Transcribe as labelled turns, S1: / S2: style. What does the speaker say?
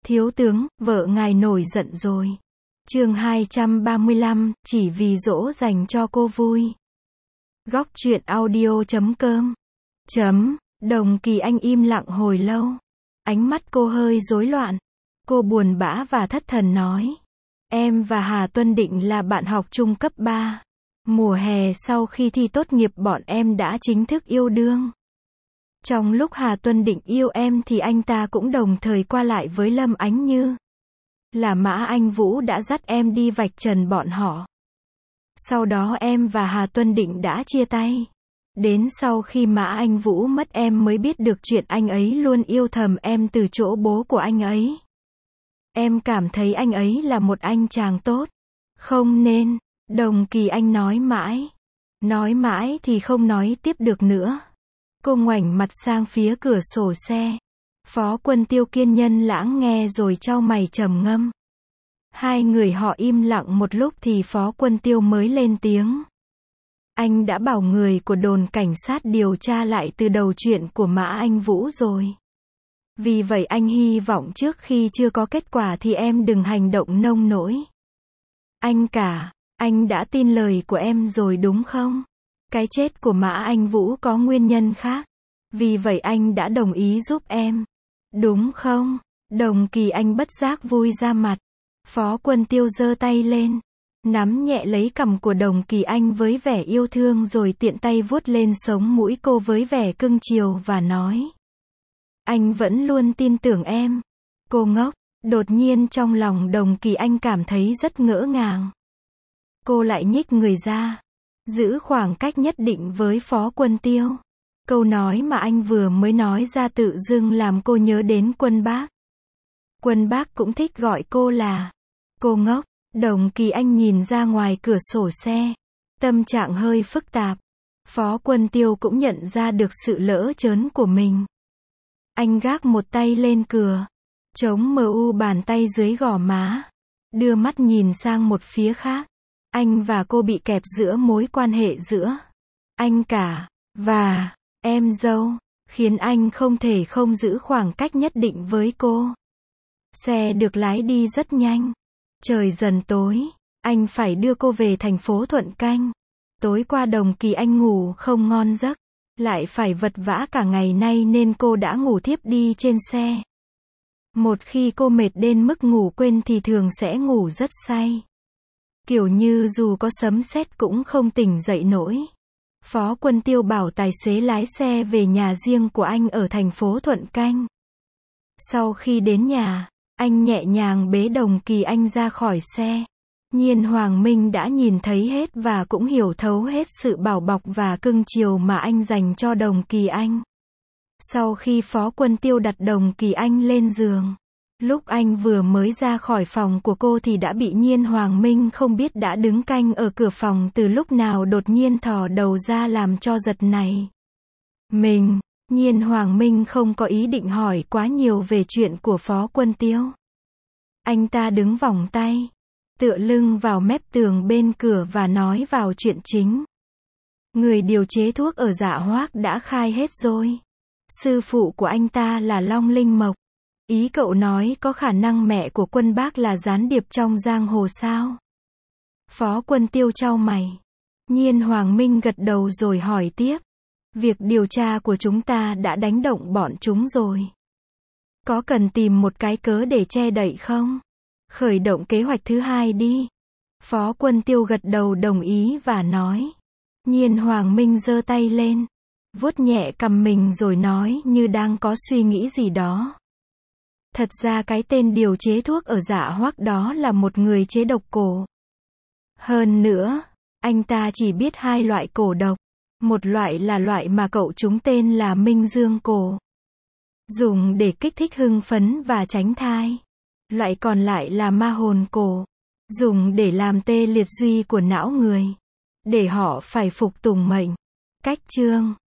S1: Thiếu tướng, vợ ngài nổi giận rồi. Chương 235, chỉ vì dỗ dành cho cô vui. Góc truyện audio.com. Đồng Kỳ Anh im lặng hồi lâu. Ánh mắt cô hơi rối loạn. Cô buồn bã và thất thần nói. Em và Hà Tuân Định là bạn học chung cấp 3. Mùa hè sau khi thi tốt nghiệp bọn em đã chính thức yêu đương. Trong lúc Hà Tuân Định yêu em thì anh ta cũng đồng thời qua lại với Lâm Ánh Như. Là Mã Anh Vũ đã dắt em đi vạch trần bọn họ. Sau đó em và Hà Tuân Định đã chia tay. Đến sau khi Mã Anh Vũ mất em mới biết được chuyện anh ấy luôn yêu thầm em từ chỗ bố của anh ấy. Em cảm thấy anh ấy là một anh chàng tốt. Không nên, Đồng Kỳ Anh nói mãi. Nói mãi thì không nói tiếp được nữa. Cô ngoảnh mặt sang phía cửa sổ xe. Phó Quân Tiêu kiên nhẫn lắng nghe rồi chau mày trầm ngâm. Hai người họ im lặng một lúc thì Phó Quân Tiêu mới lên tiếng. Anh đã bảo người của đồn cảnh sát điều tra lại từ đầu chuyện của Mã Anh Vũ rồi. Vì vậy anh hy vọng trước khi chưa có kết quả thì em đừng hành động nông nổi. Anh đã tin lời của em rồi đúng không? Cái chết của Mã Anh Vũ có nguyên nhân khác. Vì vậy anh đã đồng ý giúp em. Đúng không? Đồng Kỳ Anh bất giác vui ra mặt. Phó Quân Tiêu giơ tay lên. Nắm nhẹ lấy cằm của Đồng Kỳ Anh với vẻ yêu thương rồi tiện tay vuốt lên sống mũi cô với vẻ cưng chiều và nói. Anh vẫn luôn tin tưởng em. Cô ngốc. Đột nhiên trong lòng Đồng Kỳ Anh cảm thấy rất ngỡ ngàng. Cô lại nhích người ra. Giữ khoảng cách nhất định với Phó Quân Tiêu. Câu nói mà anh vừa mới nói ra tự dưng làm cô nhớ đến Quân Bác. Quân Bác cũng thích gọi cô là cô ngốc. Đồng Kỳ Anh nhìn ra ngoài cửa sổ xe. Tâm trạng hơi phức tạp. Phó Quân Tiêu cũng nhận ra được sự lỡ chớn của mình. Anh gác một tay lên cửa. Chống mờ u bàn tay dưới gò má. Đưa mắt nhìn sang một phía khác. Anh và cô bị kẹp giữa mối quan hệ giữa anh cả và em dâu, khiến anh không thể không giữ khoảng cách nhất định với cô. Xe được lái đi rất nhanh. Trời dần tối, anh phải đưa cô về thành phố Thuận Canh. Tối qua Đồng Kỳ Anh ngủ không ngon giấc, lại phải vật vã cả ngày nay nên cô đã ngủ thiếp đi trên xe. Một khi cô mệt đến mức ngủ quên thì thường sẽ ngủ rất say. Kiểu như dù có sấm sét cũng không tỉnh dậy nổi. Phó Quân Tiêu bảo tài xế lái xe về nhà riêng của anh ở thành phố Thuận Canh. Sau khi đến nhà, anh nhẹ nhàng bế Đồng Kỳ Anh ra khỏi xe. Nhiên Hoàng Minh đã nhìn thấy hết và cũng hiểu thấu hết sự bảo bọc và cưng chiều mà anh dành cho Đồng Kỳ Anh. Sau khi Phó Quân Tiêu đặt Đồng Kỳ Anh lên giường, lúc anh vừa mới ra khỏi phòng của cô thì đã bị Nhiên Hoàng Minh không biết đã đứng canh ở cửa phòng từ lúc nào đột nhiên thò đầu ra làm cho giật này. Nhiên Hoàng Minh không có ý định hỏi quá nhiều về chuyện của Phó Quân Tiêu. Anh ta đứng vòng tay, tựa lưng vào mép tường bên cửa và nói vào chuyện chính. Người điều chế thuốc ở Dạ Hoác đã khai hết rồi. Sư phụ của anh ta là Long Linh Mộc. Ý cậu nói có khả năng mẹ của Quân Bác là gián điệp trong giang hồ sao? Phó Quân Tiêu chau mày. Nhiên Hoàng Minh gật đầu rồi hỏi tiếp. Việc điều tra của chúng ta đã đánh động bọn chúng rồi. Có cần tìm một cái cớ để che đậy không? Khởi động kế hoạch thứ hai đi. Phó Quân Tiêu gật đầu đồng ý và nói. Nhiên Hoàng Minh giơ tay lên, vuốt nhẹ cằm mình rồi nói như đang có suy nghĩ gì đó. Thật ra cái tên điều chế thuốc ở Dạ Hoác đó là một người chế độc cổ. Hơn nữa, anh ta chỉ biết hai loại cổ độc. Một loại là loại mà cậu chúng tên là Minh Dương cổ, dùng để kích thích hưng phấn và tránh thai. Loại còn lại là Ma Hồn cổ, dùng để làm tê liệt duy của não người, để họ phải phục tùng mệnh. Cách chương